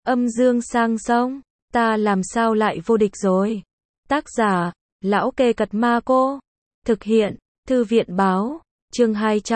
Âm dương sang sông, ta làm sao lại vô địch rồi. Tác giả, Lão Kê Cật Ma Cô. Thực hiện, Thư viện báo. Chương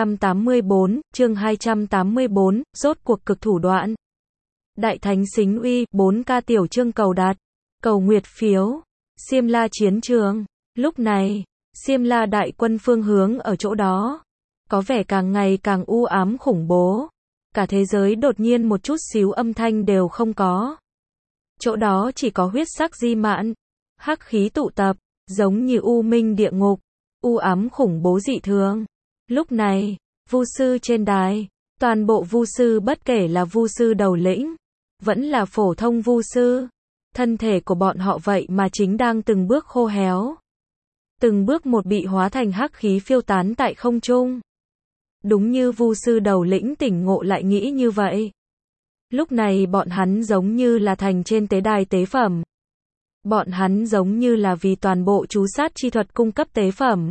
284, rốt cuộc cực thủ đoạn. Đại Thánh Xính Uy, 4K tiểu chương cầu đặt, cầu nguyệt phiếu. Xiêm La chiến trường. Lúc này, Xiêm La đại quân phương hướng ở chỗ đó, có vẻ càng ngày càng u ám khủng bố. Cả thế giới đột nhiên một chút xíu âm thanh đều không có. Chỗ đó chỉ có huyết sắc di mãn, hắc khí tụ tập, giống như u minh địa ngục, u ám khủng bố dị thường. Lúc này, vu sư trên đài, toàn bộ vu sư bất kể là vu sư đầu lĩnh, vẫn là phổ thông vu sư, thân thể của bọn họ vậy mà chính đang từng bước khô héo. Từng bước một bị hóa thành hắc khí phiêu tán tại không trung. Đúng như vu sư đầu lĩnh tỉnh ngộ lại nghĩ như vậy. Lúc này bọn hắn giống như là thành trên tế đài tế phẩm. Bọn hắn giống như là vì toàn bộ chú sát chi thuật cung cấp tế phẩm.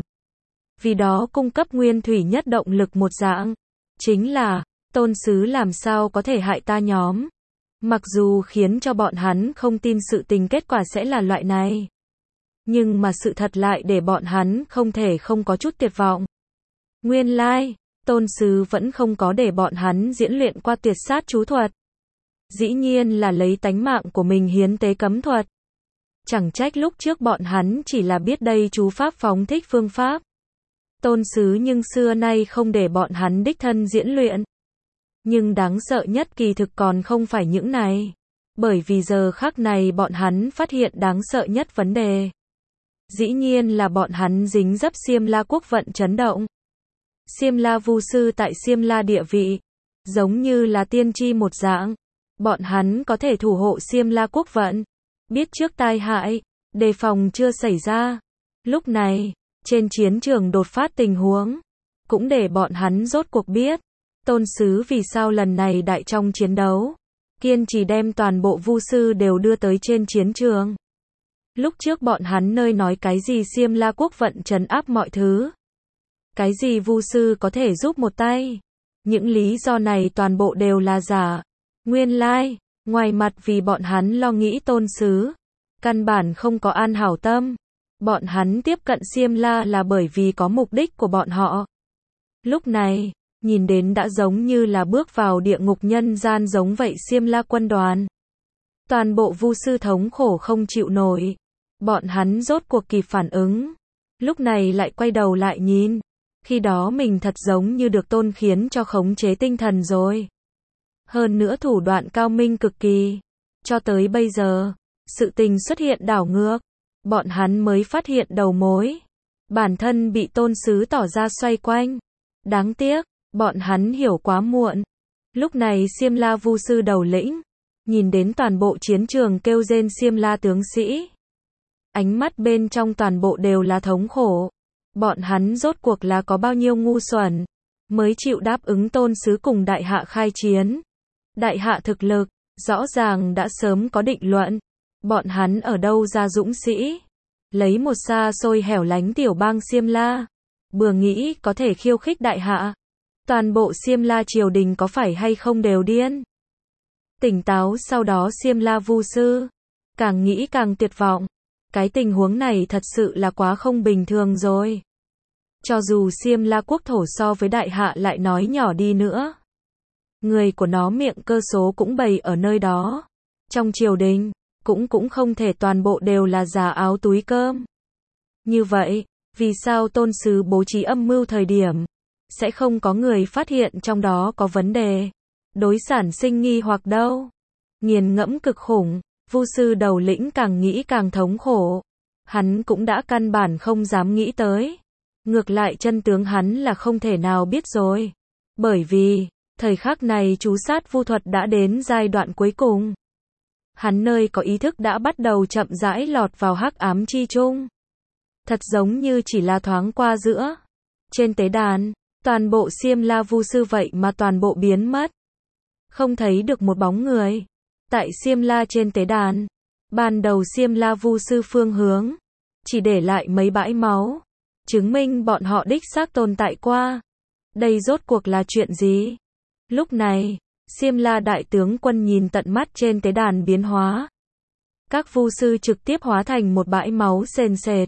Vì đó cung cấp nguyên thủy nhất động lực một dạng. Chính là, tôn sứ làm sao có thể hại ta nhóm. Mặc dù khiến cho bọn hắn không tin sự tình kết quả sẽ là loại này. Nhưng mà sự thật lại để bọn hắn không thể không có chút tuyệt vọng. Nguyên lai, tôn sứ vẫn không có để bọn hắn diễn luyện qua tuyệt sát chú thuật. Dĩ nhiên là lấy tánh mạng của mình hiến tế cấm thuật. Chẳng trách lúc trước bọn hắn chỉ là biết đây chú pháp phóng thích phương pháp. Tôn sứ nhưng xưa nay không để bọn hắn đích thân diễn luyện. Nhưng đáng sợ nhất kỳ thực còn không phải những này. Bởi vì giờ khắc này bọn hắn phát hiện đáng sợ nhất vấn đề. Dĩ nhiên là bọn hắn dính dấp Xiêm La quốc vận chấn động. Xiêm La vu sư tại Xiêm La địa vị, giống như là tiên tri một dạng. Bọn hắn có thể thủ hộ Xiêm La quốc vận, biết trước tai hại, đề phòng chưa xảy ra. Lúc này, trên chiến trường đột phát tình huống, cũng để bọn hắn rốt cuộc biết, tôn sứ vì sao lần này đại trong chiến đấu, kiên trì đem toàn bộ vu sư đều đưa tới trên chiến trường. Lúc trước bọn hắn nơi nói cái gì Xiêm La quốc vận trấn áp mọi thứ. Cái gì vu sư có thể giúp một tay. Những lý do này toàn bộ đều là giả. Nguyên lai, ngoài mặt vì bọn hắn lo nghĩ tôn sứ, căn bản không có an hảo tâm. Bọn hắn tiếp cận Xiêm La là bởi vì có mục đích của bọn họ. Lúc này, nhìn đến đã giống như là bước vào địa ngục nhân gian giống vậy Xiêm La quân đoàn. Toàn bộ vu sư thống khổ không chịu nổi. Bọn hắn rốt cuộc kịp phản ứng. Lúc này lại quay đầu lại nhìn. Khi đó mình thật giống như được tôn khiến cho khống chế tinh thần rồi. Hơn nữa thủ đoạn cao minh cực kỳ. Cho tới bây giờ, sự tình xuất hiện đảo ngược. Bọn hắn mới phát hiện đầu mối. Bản thân bị tôn sứ tỏ ra xoay quanh. Đáng tiếc, bọn hắn hiểu quá muộn. Lúc này Xiêm La vu sư đầu lĩnh, nhìn đến toàn bộ chiến trường kêu rên Xiêm La tướng sĩ. Ánh mắt bên trong toàn bộ đều là thống khổ. Bọn hắn rốt cuộc là có bao nhiêu ngu xuẩn, mới chịu đáp ứng tôn sứ cùng đại hạ khai chiến. Đại hạ thực lực, rõ ràng đã sớm có định luận. Bọn hắn ở đâu ra dũng sĩ? Lấy một xa xôi hẻo lánh tiểu bang Xiêm La. Bừa nghĩ có thể khiêu khích đại hạ. Toàn bộ Xiêm La triều đình có phải hay không đều điên. Tỉnh táo sau đó Xiêm La vu sư. Càng nghĩ càng tuyệt vọng. Cái tình huống này thật sự là quá không bình thường rồi. Cho dù Xiêm La quốc thổ so với đại hạ lại nói nhỏ đi nữa. Người của nó miệng cơ số cũng bày ở nơi đó. Trong triều đình, cũng không thể toàn bộ đều là giả áo túi cơm. Như vậy, vì sao tôn sứ bố trí âm mưu thời điểm, sẽ không có người phát hiện trong đó có vấn đề, đối sản sinh nghi hoặc đâu. Nghiền ngẫm cực khủng, vu sư đầu lĩnh càng nghĩ càng thống khổ. Hắn cũng đã căn bản không dám nghĩ tới. Ngược lại chân tướng hắn là không thể nào biết rồi. Bởi vì, thời khắc này chú sát vu thuật đã đến giai đoạn cuối cùng. Hắn nơi có ý thức đã bắt đầu chậm rãi lọt vào hắc ám chi trung. Thật giống như chỉ là thoáng qua giữa. Trên tế đàn, toàn bộ Xiêm La vu sư vậy mà toàn bộ biến mất. Không thấy được một bóng người. Tại Xiêm La trên tế đàn, ban đầu Xiêm La vu sư phương hướng, chỉ để lại mấy bãi máu. Chứng minh bọn họ đích xác tồn tại qua. Đây rốt cuộc là chuyện gì? Lúc này, Xiêm La đại tướng quân nhìn tận mắt trên tế đàn biến hóa. Các vu sư trực tiếp hóa thành một bãi máu sền sệt.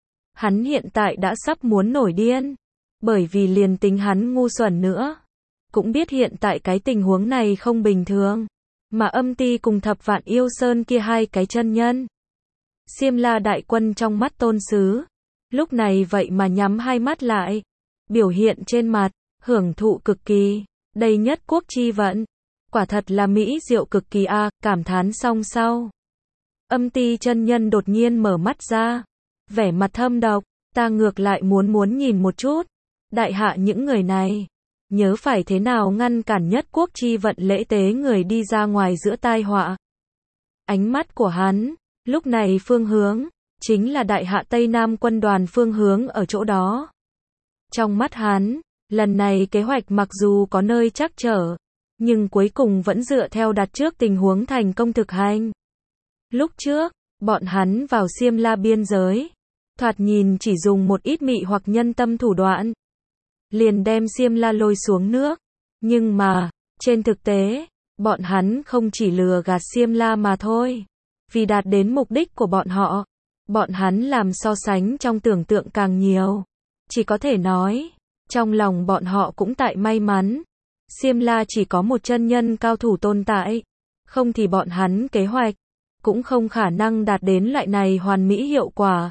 Hắn hiện tại đã sắp muốn nổi điên. Bởi vì liền tính hắn ngu xuẩn nữa. Cũng biết hiện tại cái tình huống này không bình thường. Mà Âm Ti cùng Thập Vạn Yêu Sơn kia hai cái chân nhân. Xiêm La đại quân trong mắt tôn sứ. Lúc này vậy mà nhắm hai mắt lại. Biểu hiện trên mặt, hưởng thụ cực kỳ. Đây nhất quốc chi vận. Quả thật là mỹ diệu cực kỳ a, cảm thán xong sau. Âm Ti chân nhân đột nhiên mở mắt ra. Vẻ mặt thâm độc, ta ngược lại muốn nhìn một chút. Đại hạ những người này. Nhớ phải thế nào ngăn cản nhất quốc chi vận lễ tế người đi ra ngoài giữa tai họa. Ánh mắt của hắn, lúc này phương hướng, chính là đại hạ Tây Nam quân đoàn phương hướng ở chỗ đó. Trong mắt hắn, lần này kế hoạch mặc dù có nơi trắc trở, nhưng cuối cùng vẫn dựa theo đặt trước tình huống thành công thực hành. Lúc trước, bọn hắn vào Xiêm La biên giới, thoạt nhìn chỉ dùng một ít mị hoặc nhân tâm thủ đoạn, liền đem Xiêm La lôi xuống nước. Nhưng mà, trên thực tế, bọn hắn không chỉ lừa gạt Xiêm La mà thôi. Vì đạt đến mục đích của bọn hắn làm so sánh trong tưởng tượng càng nhiều. Chỉ có thể nói, trong lòng bọn họ cũng tại may mắn. Xiêm La chỉ có một chân nhân cao thủ tồn tại. Không thì bọn hắn kế hoạch, cũng không khả năng đạt đến loại này hoàn mỹ hiệu quả.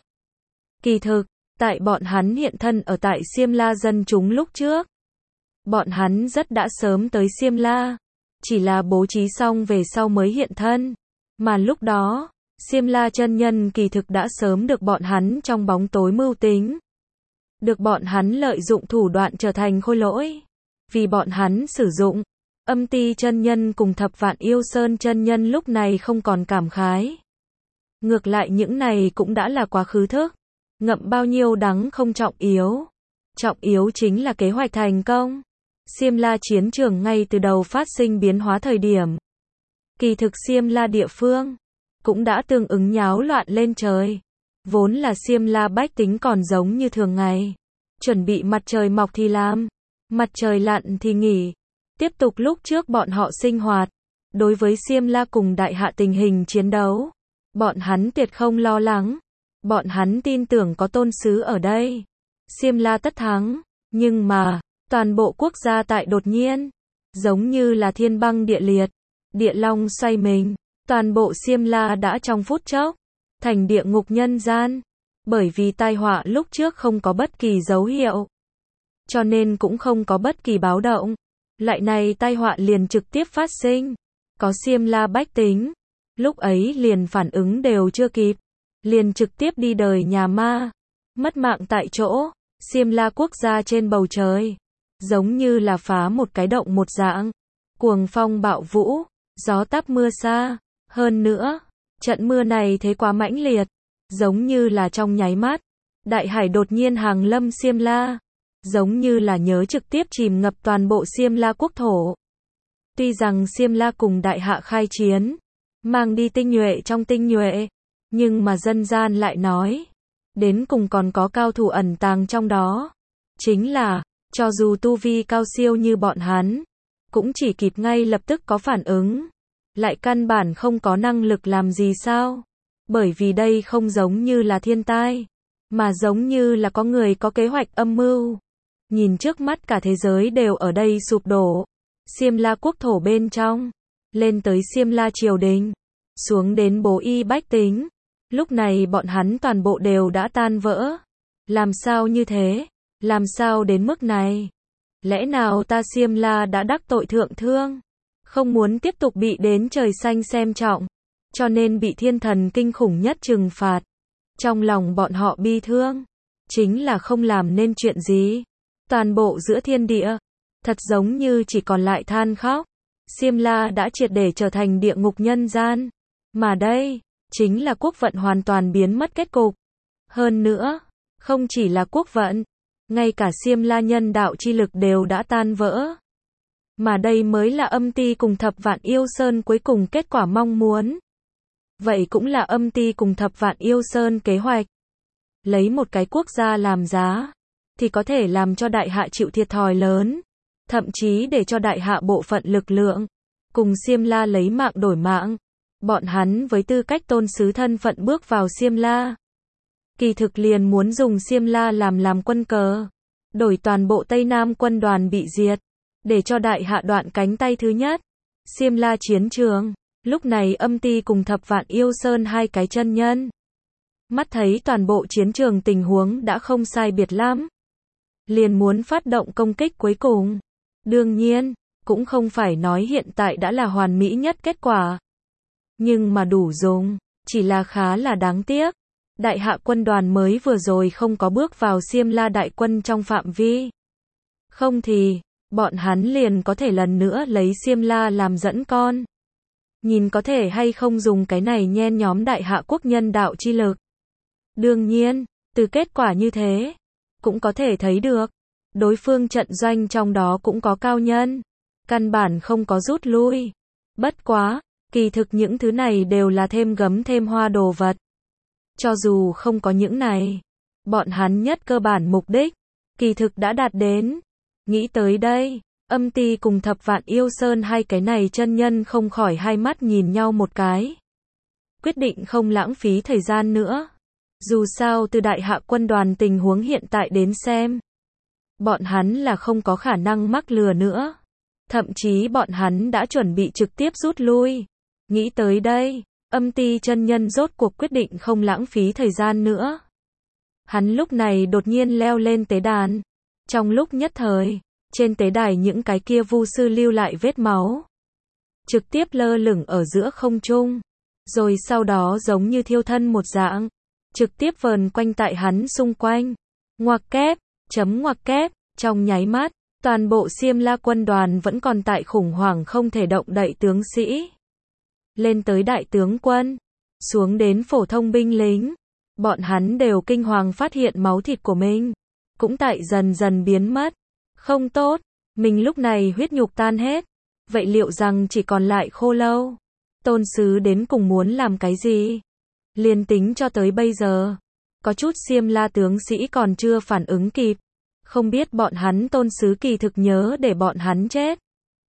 Kỳ thực, tại bọn hắn hiện thân ở tại Xiêm La dân chúng lúc trước. Bọn hắn rất đã sớm tới Xiêm La. Chỉ là bố trí xong về sau mới hiện thân. Mà lúc đó, Xiêm La chân nhân kỳ thực đã sớm được bọn hắn trong bóng tối mưu tính. Được bọn hắn lợi dụng thủ đoạn trở thành khôi lỗi. Vì bọn hắn sử dụng, Âm Ti chân nhân cùng Thập Vạn Yêu Sơn chân nhân lúc này không còn cảm khái. Ngược lại những này cũng đã là quá khứ thức. Ngậm bao nhiêu đắng không trọng yếu. Trọng yếu chính là kế hoạch thành công. Xiêm La chiến trường ngay từ đầu phát sinh biến hóa thời điểm. Kỳ thực Xiêm La địa phương cũng đã tương ứng nháo loạn lên trời. Vốn là Xiêm La bách tính còn giống như thường ngày. Chuẩn bị mặt trời mọc thì làm, mặt trời lặn thì nghỉ. Tiếp tục lúc trước bọn họ sinh hoạt. Đối với Xiêm La cùng đại hạ tình hình chiến đấu, bọn hắn tuyệt không lo lắng. Bọn hắn tin tưởng có tôn sứ ở đây. Xiêm La tất thắng. Nhưng mà, toàn bộ quốc gia tại đột nhiên, giống như là thiên băng địa liệt, địa long xoay mình. Toàn bộ Xiêm La đã trong phút chốc thành địa ngục nhân gian. Bởi vì tai họa lúc trước không có bất kỳ dấu hiệu, cho nên cũng không có bất kỳ báo động. Lại này tai họa liền trực tiếp phát sinh. Có Xiêm La bách tính, lúc ấy liền phản ứng đều chưa kịp, liền trực tiếp đi đời nhà ma, mất mạng tại chỗ. Xiêm La quốc gia trên bầu trời, giống như là phá một cái động một dạng, cuồng phong bạo vũ, gió táp mưa xa. Hơn nữa, trận mưa này thế quá mãnh liệt, giống như là trong nháy mắt, đại hải đột nhiên hàng lâm Xiêm La, giống như là nhớ trực tiếp chìm ngập toàn bộ Xiêm La quốc thổ. Tuy rằng Xiêm La cùng đại hạ khai chiến, mang đi tinh nhuệ trong tinh nhuệ, nhưng mà dân gian lại nói, đến cùng còn có cao thủ ẩn tàng trong đó. Chính là, cho dù tu vi cao siêu như bọn hắn, cũng chỉ kịp ngay lập tức có phản ứng. Lại căn bản không có năng lực làm gì sao? Bởi vì đây không giống như là thiên tai, mà giống như là có người có kế hoạch âm mưu. Nhìn trước mắt cả thế giới đều ở đây sụp đổ. Xiêm La quốc thổ bên trong, lên tới Xiêm La triều đình, xuống đến bố y bách tính. Lúc này bọn hắn toàn bộ đều đã tan vỡ. Làm sao như thế? Làm sao đến mức này? Lẽ nào ta Xiêm La đã đắc tội thượng thương? Không muốn tiếp tục bị đến trời xanh xem trọng, cho nên bị thiên thần kinh khủng nhất trừng phạt. Trong lòng bọn họ bi thương, chính là không làm nên chuyện gì. Toàn bộ giữa thiên địa, thật giống như chỉ còn lại than khóc. Xiêm La đã triệt để trở thành địa ngục nhân gian. Mà đây, chính là quốc vận hoàn toàn biến mất kết cục. Hơn nữa, không chỉ là quốc vận, ngay cả Xiêm La nhân đạo chi lực đều đã tan vỡ. Mà đây mới là Âm Ti cùng Thập Vạn Yêu Sơn cuối cùng kết quả mong muốn. Vậy cũng là Âm Ti cùng Thập Vạn Yêu Sơn kế hoạch. Lấy một cái quốc gia làm giá, thì có thể làm cho đại hạ chịu thiệt thòi lớn. Thậm chí để cho đại hạ bộ phận lực lượng cùng Xiêm La lấy mạng đổi mạng. Bọn hắn với tư cách tôn sứ thân phận bước vào Xiêm La. Kỳ thực liền muốn dùng Xiêm La làm quân cờ, đổi toàn bộ Tây Nam quân đoàn bị diệt, để cho đại hạ đoạn cánh tay thứ nhất. Xiêm La chiến trường, lúc này Âm Ti cùng Thập Vạn Yêu Sơn hai cái chân nhân. Mắt thấy toàn bộ chiến trường tình huống đã không sai biệt lắm. Liền muốn phát động công kích cuối cùng. Đương nhiên, cũng không phải nói hiện tại đã là hoàn mỹ nhất kết quả. Nhưng mà đủ dùng, chỉ là khá là đáng tiếc. Đại hạ quân đoàn mới vừa rồi không có bước vào Xiêm La đại quân trong phạm vi. Không thì, bọn hắn liền có thể lần nữa lấy Xiêm La làm dẫn con. Nhìn có thể hay không dùng cái này nhen nhóm đại hạ quốc nhân đạo chi lực. Đương nhiên, từ kết quả như thế, cũng có thể thấy được, đối phương trận doanh trong đó cũng có cao nhân, căn bản không có rút lui. Bất quá, kỳ thực những thứ này đều là thêm gấm thêm hoa đồ vật. Cho dù không có những này, bọn hắn nhất cơ bản mục đích, kỳ thực đã đạt đến. Nghĩ tới đây, Âm Ti cùng Thập Vạn Yêu Sơn hai cái này chân nhân không khỏi hai mắt nhìn nhau một cái. Quyết định không lãng phí thời gian nữa. Dù sao từ đại hạ quân đoàn tình huống hiện tại đến xem, bọn hắn là không có khả năng mắc lừa nữa. Thậm chí bọn hắn đã chuẩn bị trực tiếp rút lui. Nghĩ tới đây, Âm Ti chân nhân rốt cuộc quyết định không lãng phí thời gian nữa. Hắn lúc này đột nhiên leo lên tế đàn. Trong lúc nhất thời, trên tế đài những cái kia vu sư lưu lại vết máu. Trực tiếp lơ lửng ở giữa không trung. Rồi sau đó giống như thiêu thân một dạng. Trực tiếp vờn quanh tại hắn xung quanh. Ngoặc kép, chấm ngoặc kép, trong nháy mắt, toàn bộ Xiêm La quân đoàn vẫn còn tại khủng hoảng không thể động đậy tướng sĩ. Lên tới đại tướng quân, xuống đến phổ thông binh lính, bọn hắn đều kinh hoàng phát hiện máu thịt của mình, cũng tại dần dần biến mất. Không tốt, mình lúc này huyết nhục tan hết, vậy liệu rằng chỉ còn lại khô lâu? Tôn sứ đến cùng muốn làm cái gì? Liên tính cho tới bây giờ, có chút Xiêm La tướng sĩ còn chưa phản ứng kịp, không biết bọn hắn tôn sứ kỳ thực nhớ để bọn hắn chết.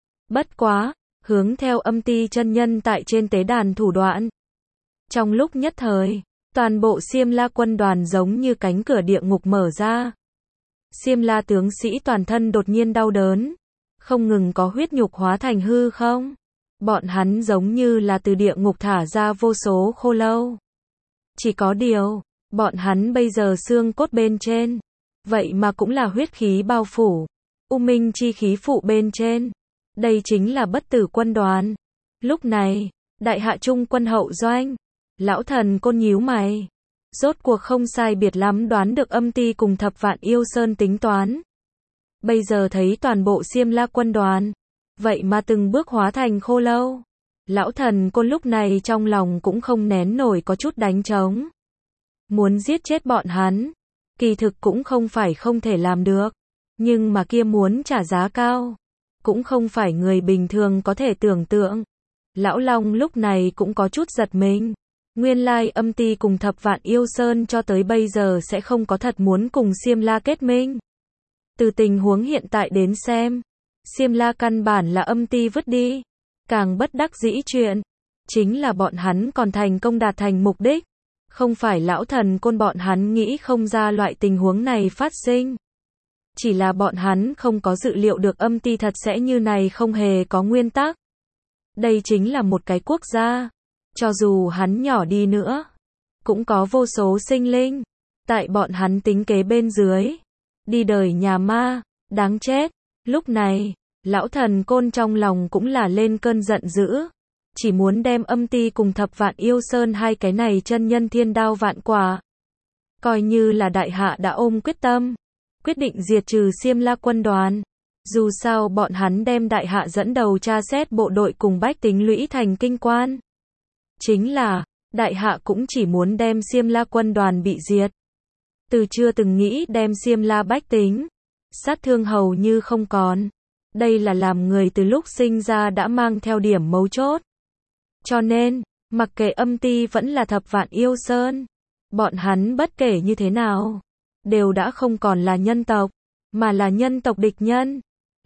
Bất quá, hướng theo Âm Ti chân nhân tại trên tế đàn thủ đoạn. Trong lúc nhất thời, toàn bộ Xiêm La quân đoàn giống như cánh cửa địa ngục mở ra. Xiêm La tướng sĩ toàn thân đột nhiên đau đớn, không ngừng có huyết nhục hóa thành hư không. Bọn hắn giống như là từ địa ngục thả ra vô số khô lâu. Chỉ có điều, bọn hắn bây giờ xương cốt bên trên, vậy mà cũng là huyết khí bao phủ, u minh chi khí phụ bên trên. Đây chính là bất tử quân đoàn. Lúc này, đại hạ trung quân hậu doanh, lão thần côn nhíu mày. Rốt cuộc không sai biệt lắm đoán được Âm Ti cùng Thập Vạn Yêu Sơn tính toán. Bây giờ thấy toàn bộ Xiêm La quân đoàn, vậy mà từng bước hóa thành khô lâu. Lão thần côn lúc này trong lòng cũng không nén nổi có chút đánh trống. Muốn giết chết bọn hắn, kỳ thực cũng không phải không thể làm được, nhưng mà kia muốn trả giá cao, cũng không phải người bình thường có thể tưởng tượng. Lão Long lúc này cũng có chút giật mình. Nguyên lai Âm Ti cùng Thập Vạn Yêu Sơn cho tới bây giờ sẽ không có thật muốn cùng Xiêm La kết minh. Từ tình huống hiện tại đến xem, Xiêm La căn bản là Âm Ti vứt đi. Càng bất đắc dĩ chuyện, chính là bọn hắn còn thành công đạt thành mục đích. Không phải lão thần côn bọn hắn nghĩ không ra loại tình huống này phát sinh. Chỉ là bọn hắn không có dự liệu được Âm Ti thật sẽ như này không hề có nguyên tắc. Đây chính là một cái quốc gia. Cho dù hắn nhỏ đi nữa, cũng có vô số sinh linh. Tại bọn hắn tính kế bên dưới. Đi đời nhà ma, đáng chết. Lúc này, lão thần côn trong lòng cũng là lên cơn giận dữ. Chỉ muốn đem Âm Ti cùng Thập Vạn Yêu Sơn hai cái này chân nhân thiên đao vạn quả. Coi như là đại hạ đã ôm quyết tâm. Quyết định diệt trừ Xiêm La quân đoàn. Dù sao bọn hắn đem đại hạ dẫn đầu tra xét bộ đội cùng bách tính lũy thành kinh quan. Chính là, đại hạ cũng chỉ muốn đem Xiêm La quân đoàn bị diệt. Từ chưa từng nghĩ đem Xiêm La bách tính. Sát thương hầu như không còn. Đây là làm người từ lúc sinh ra đã mang theo điểm mấu chốt. Cho nên, mặc kệ Âm Ti vẫn là Thập Vạn Yêu Sơn, bọn hắn bất kể như thế nào, đều đã không còn là nhân tộc, mà là nhân tộc địch nhân.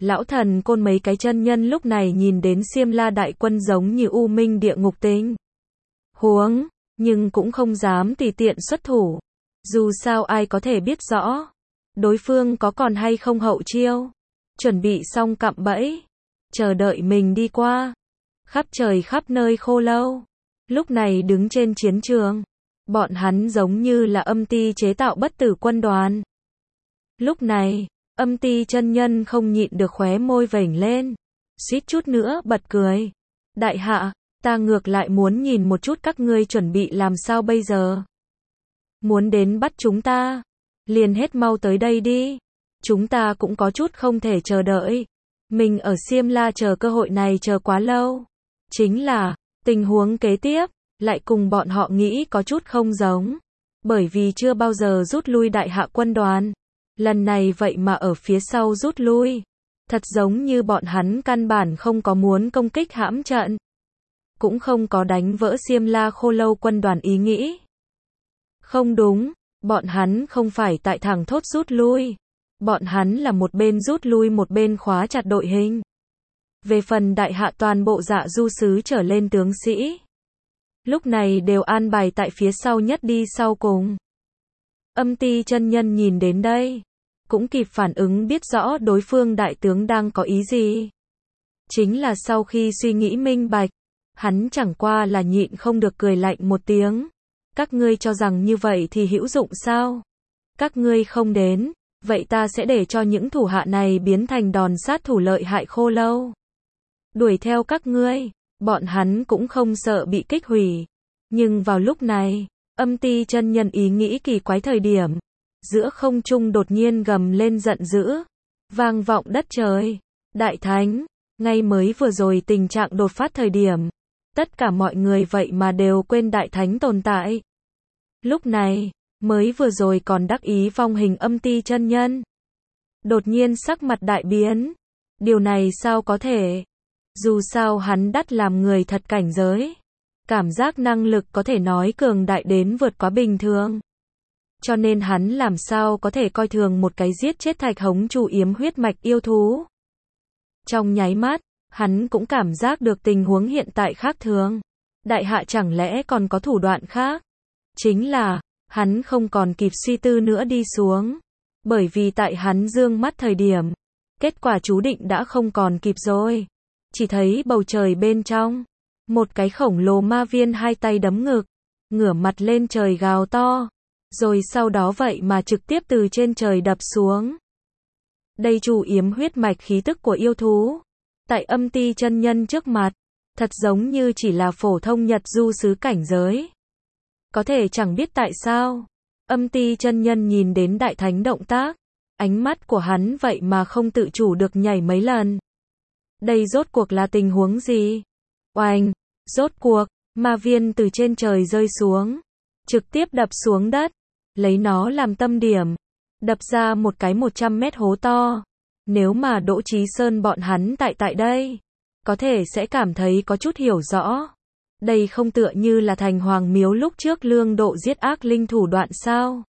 Lão thần côn mấy cái chân nhân lúc này nhìn đến Xiêm La đại quân giống như u minh địa ngục tinh huống, nhưng cũng không dám tùy tiện xuất thủ. Dù sao ai có thể biết rõ đối phương có còn hay không hậu chiêu. Chuẩn bị xong cạm bẫy, chờ đợi mình đi qua. Khắp trời khắp nơi khô lâu lúc này đứng trên chiến trường. Bọn hắn giống như là âm ti chế tạo bất tử quân đoàn. Lúc này, âm ti chân nhân không nhịn được khóe môi vểnh lên, suýt chút nữa bật cười. Đại hạ, ta ngược lại muốn nhìn một chút các ngươi chuẩn bị làm sao bây giờ. Muốn đến bắt chúng ta, liền hết mau tới đây đi. Chúng ta cũng có chút không thể chờ đợi. Mình ở Xiêm La chờ cơ hội này chờ quá lâu. Chính là, tình huống kế tiếp lại cùng bọn họ nghĩ có chút không giống. Bởi vì chưa bao giờ rút lui đại hạ quân đoàn. Lần này vậy mà ở phía sau rút lui. Thật giống như bọn hắn căn bản không có muốn công kích hãm trận. Cũng không có đánh vỡ Xiêm La khô lâu quân đoàn ý nghĩ. Không đúng, bọn hắn không phải tại thẳng thốt rút lui. Bọn hắn là một bên rút lui một bên khóa chặt đội hình. Về phần đại hạ toàn bộ Dạ Du sứ trở lên tướng sĩ, lúc này đều an bài tại phía sau nhất đi sau cùng. Âm ti chân nhân nhìn đến đây, cũng kịp phản ứng biết rõ đối phương đại tướng đang có ý gì. Chính là sau khi suy nghĩ minh bạch, hắn chẳng qua là nhịn không được cười lạnh một tiếng. Các ngươi cho rằng như vậy thì hữu dụng sao? Các ngươi không đến, vậy ta sẽ để cho những thủ hạ này biến thành đòn sát thủ lợi hại khô lâu. Đuổi theo các ngươi, bọn hắn cũng không sợ bị kích hủy. Nhưng vào lúc này, âm ti chân nhân ý nghĩ kỳ quái thời điểm, giữa không trung đột nhiên gầm lên giận dữ, vang vọng đất trời. Đại thánh, ngay mới vừa rồi tình trạng đột phát thời điểm, tất cả mọi người vậy mà đều quên đại thánh tồn tại. Lúc này, mới vừa rồi còn đắc ý vong hình âm ti chân nhân, đột nhiên sắc mặt đại biến. Điều này sao có thể? Dù sao hắn đắt làm người thật cảnh giới. Cảm giác năng lực có thể nói cường đại đến vượt quá bình thường. Cho nên hắn làm sao có thể coi thường một cái giết chết Thạch Hống chủ yếm huyết mạch yêu thú. Trong nháy mắt, hắn cũng cảm giác được tình huống hiện tại khác thường. Đại hạ chẳng lẽ còn có thủ đoạn khác? Chính là, hắn không còn kịp suy tư nữa đi xuống. Bởi vì tại hắn dương mắt thời điểm, kết quả chú định đã không còn kịp rồi. Chỉ thấy bầu trời bên trong, một cái khổng lồ ma viên hai tay đấm ngực, ngửa mặt lên trời gào to, rồi sau đó vậy mà trực tiếp từ trên trời đập xuống. Đây chủ yếm huyết mạch khí tức của yêu thú, tại âm ti chân nhân trước mặt, thật giống như chỉ là phổ thông Nhật Du sứ cảnh giới. Có thể chẳng biết tại sao, âm ti chân nhân nhìn đến đại thánh động tác, ánh mắt của hắn vậy mà không tự chủ được nhảy mấy lần. Đây rốt cuộc là tình huống gì? Oanh! Rốt cuộc, ma viên từ trên trời rơi xuống, trực tiếp đập xuống đất, lấy nó làm tâm điểm, đập ra một cái 100 mét hố to. Nếu mà Đỗ Chí Sơn bọn hắn tại đây, có thể sẽ cảm thấy có chút hiểu rõ. Đây không tựa như là thành hoàng miếu lúc trước Lương Độ giết ác linh thủ đoạn sao?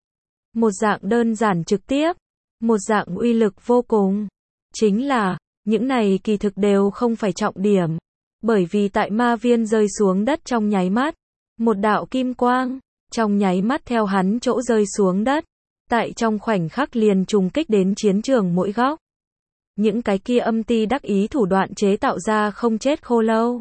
Một dạng đơn giản trực tiếp, một dạng uy lực vô cùng. Chính là, những này kỳ thực đều không phải trọng điểm. Bởi vì tại ma viên rơi xuống đất trong nháy mắt, một đạo kim quang, trong nháy mắt theo hắn chỗ rơi xuống đất, tại trong khoảnh khắc liền trùng kích đến chiến trường mỗi góc. Những cái kia âm ti đắc ý thủ đoạn chế tạo ra không chết khô lâu.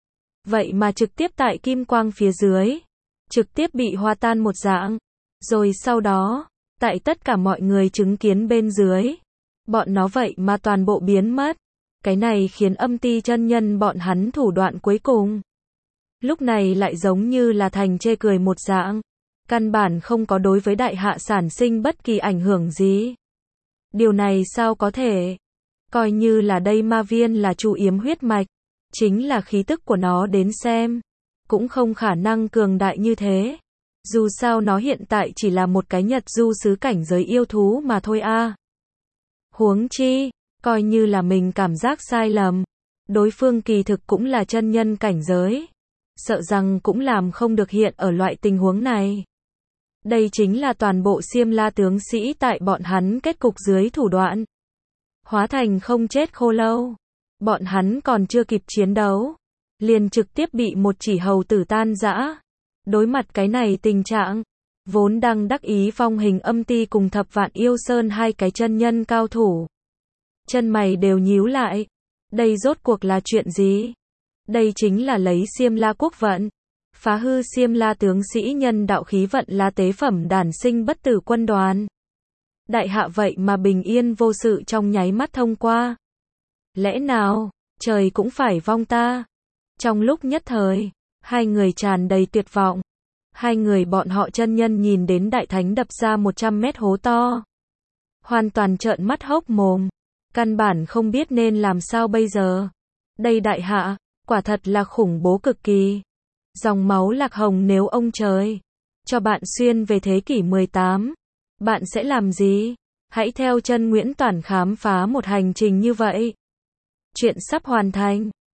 Vậy mà trực tiếp tại kim quang phía dưới, trực tiếp bị hòa tan một dạng. Rồi sau đó, tại tất cả mọi người chứng kiến bên dưới, bọn nó vậy mà toàn bộ biến mất. Cái này khiến âm ti chân nhân bọn hắn thủ đoạn cuối cùng. Lúc này lại giống như là thành chê cười một dạng. Căn bản không có đối với đại hạ sản sinh bất kỳ ảnh hưởng gì. Điều này sao có thể? Coi như là đây ma viên là chủ yếm huyết mạch, chính là khí tức của nó đến xem, cũng không khả năng cường đại như thế. Dù sao nó hiện tại chỉ là một cái Nhật Du sứ cảnh giới yêu thú mà thôi a. Huống chi, coi như là mình cảm giác sai lầm, đối phương kỳ thực cũng là chân nhân cảnh giới, sợ rằng cũng làm không được hiện ở loại tình huống này. Đây chính là toàn bộ Xiêm La tướng sĩ tại bọn hắn kết cục dưới thủ đoạn. hóa thành không chết khô lâu. Bọn hắn còn chưa kịp chiến đấu, liền trực tiếp bị một chỉ hầu tử tan rã. Đối mặt cái này tình trạng, vốn đang đắc ý Phong Hình Âm Ti cùng Thập Vạn Yêu Sơn hai cái chân nhân cao thủ. Chân mày đều nhíu lại. Đây rốt cuộc là chuyện gì? Đây chính là lấy Xiêm La quốc vận, phá hư Xiêm La tướng sĩ nhân đạo khí vận lá tế phẩm đản sinh bất tử quân đoàn. Đại hạ vậy mà bình yên vô sự trong nháy mắt thông qua. Lẽ nào, trời cũng phải vong ta? Trong lúc nhất thời, hai người tràn đầy tuyệt vọng. Hai người bọn họ chân nhân nhìn đến đại thánh đập ra 100 mét hố to. Hoàn toàn trợn mắt hốc mồm. Căn bản không biết nên làm sao bây giờ. Đây đại hạ, quả thật là khủng bố cực kỳ. Dòng máu lạc hồng nếu ông trời cho bạn xuyên về thế kỷ 18, bạn sẽ làm gì? Hãy theo chân Nguyễn Toản khám phá một hành trình như vậy. Chuyện sắp hoàn thành.